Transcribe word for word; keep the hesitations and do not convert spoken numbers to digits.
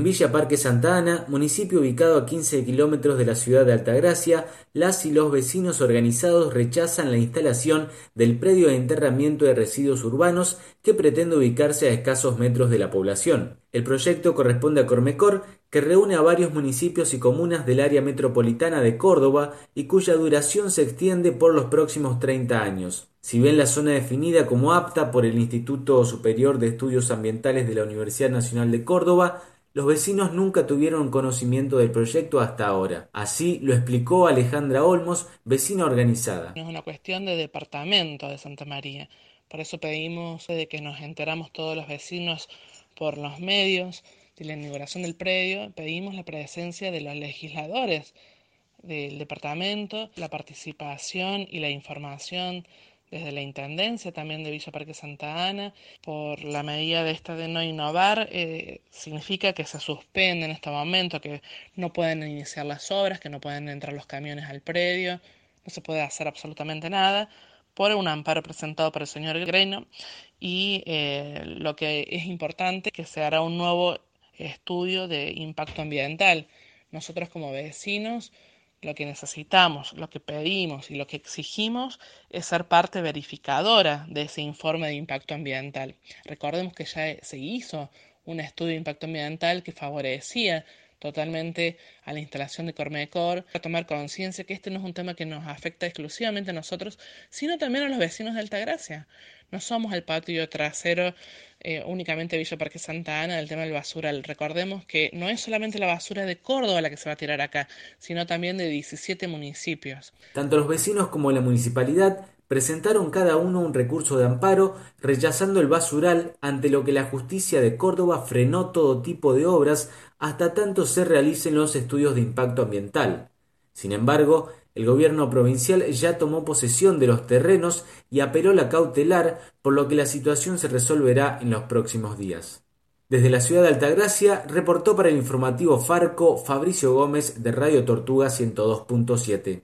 En Villa Parque Santa Ana, municipio ubicado a quince kilómetros de la ciudad de Altagracia, las y los vecinos organizados rechazan la instalación del predio de enterramiento de residuos urbanos que pretende ubicarse a escasos metros de la población. El proyecto corresponde a Cormecor, que reúne a varios municipios y comunas del área metropolitana de Córdoba y cuya duración se extiende por los próximos treinta años. Si bien la zona definida como apta por el Instituto Superior de Estudios Ambientales de la Universidad Nacional de Córdoba, los vecinos nunca tuvieron conocimiento del proyecto hasta ahora. Así lo explicó Alejandra Olmos, vecina organizada. No es una cuestión de departamento de Santa María. Por eso pedimos de que nos enteramos todos los vecinos por los medios de la inauguración del predio. Pedimos la presencia de los legisladores del departamento, la participación y la información desde la Intendencia también de Villa Parque Santa Ana. Por la medida de esta de no innovar, eh, significa que se suspende en este momento, que no pueden iniciar las obras, que no pueden entrar los camiones al predio, no se puede hacer absolutamente nada por un amparo presentado por el señor Greino. Y eh, lo que es importante es que se hará un nuevo estudio de impacto ambiental. Nosotros como vecinos lo que necesitamos, lo que pedimos y lo que exigimos es ser parte verificadora de ese informe de impacto ambiental. Recordemos que ya se hizo un estudio de impacto ambiental que favorecía totalmente a la instalación de Cormecor, a tomar conciencia que este no es un tema que nos afecta exclusivamente a nosotros, sino también a los vecinos de Altagracia. No somos el patio trasero eh, únicamente Villa Parque Santa Ana del tema del basural. Recordemos que no es solamente la basura de Córdoba la que se va a tirar acá, sino también de diecisiete municipios. Tanto los vecinos como la municipalidad presentaron cada uno un recurso de amparo rechazando el basural, ante lo que la justicia de Córdoba frenó todo tipo de obras hasta tanto se realicen los estudios de impacto ambiental. Sin embargo, el gobierno provincial ya tomó posesión de los terrenos y apeló la cautelar, por lo que la situación se resolverá en los próximos días. Desde la ciudad de Altagracia, reportó para el informativo Farco Fabricio Gómez de Radio Tortuga ciento dos punto siete.